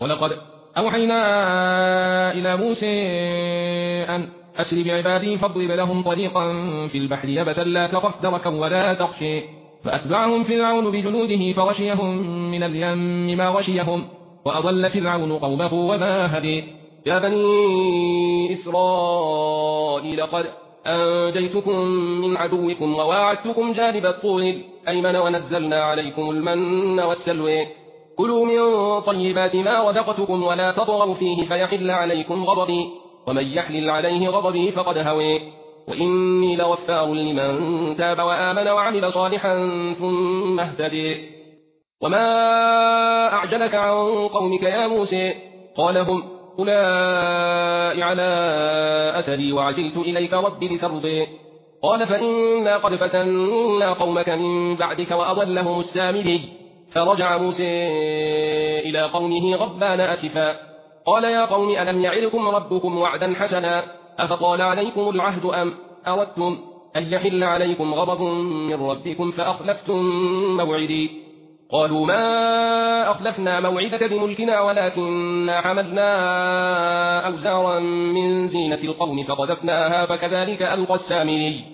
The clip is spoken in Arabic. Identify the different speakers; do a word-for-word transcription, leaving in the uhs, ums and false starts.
Speaker 1: ولقد أوحينا إلى موسى أن أسر بعبادي فاضرب لهم طريقا في البحر يبسا لا تخف دركا ولا تخشي فأتبعهم فرعون بجنوده فغشيهم من اليم ما غشيهم وأضل فرعون قومه وما هدي. يا بني إسرائيل قد أنجيتكم من عدوكم وواعدتكم جانب الطور الأيمن ونزلنا عليكم المن والسلوى كلوا من طيبات ما رزقتكم ولا تطغوا فيه فيحل عليكم غضبي ومن يحلل عليه غضبي فقد هوى وإني لغفار لمن تاب وآمن وعمل صالحا ثم اهتدي. وما أعجلك عن قومك يا موسى قال هم أولئك على أثري وعجلت إليك رب لترضي قال فإنا قد فتنا قومك من بعدك وأضلهم السامري فرجع موسى إلى قومه غضبان أسفا قال يا قوم ألم يعدكم ربكم وعدا حسنا أفطال عليكم العهد أم أردتم أن يحل عليكم غضب من ربكم فأخلفتم موعدي قالوا ما أخلفنا موعدك بملكنا ولكننا حملنا أوزارا من زينة القوم فقذفناها فكذلك ألقى السامري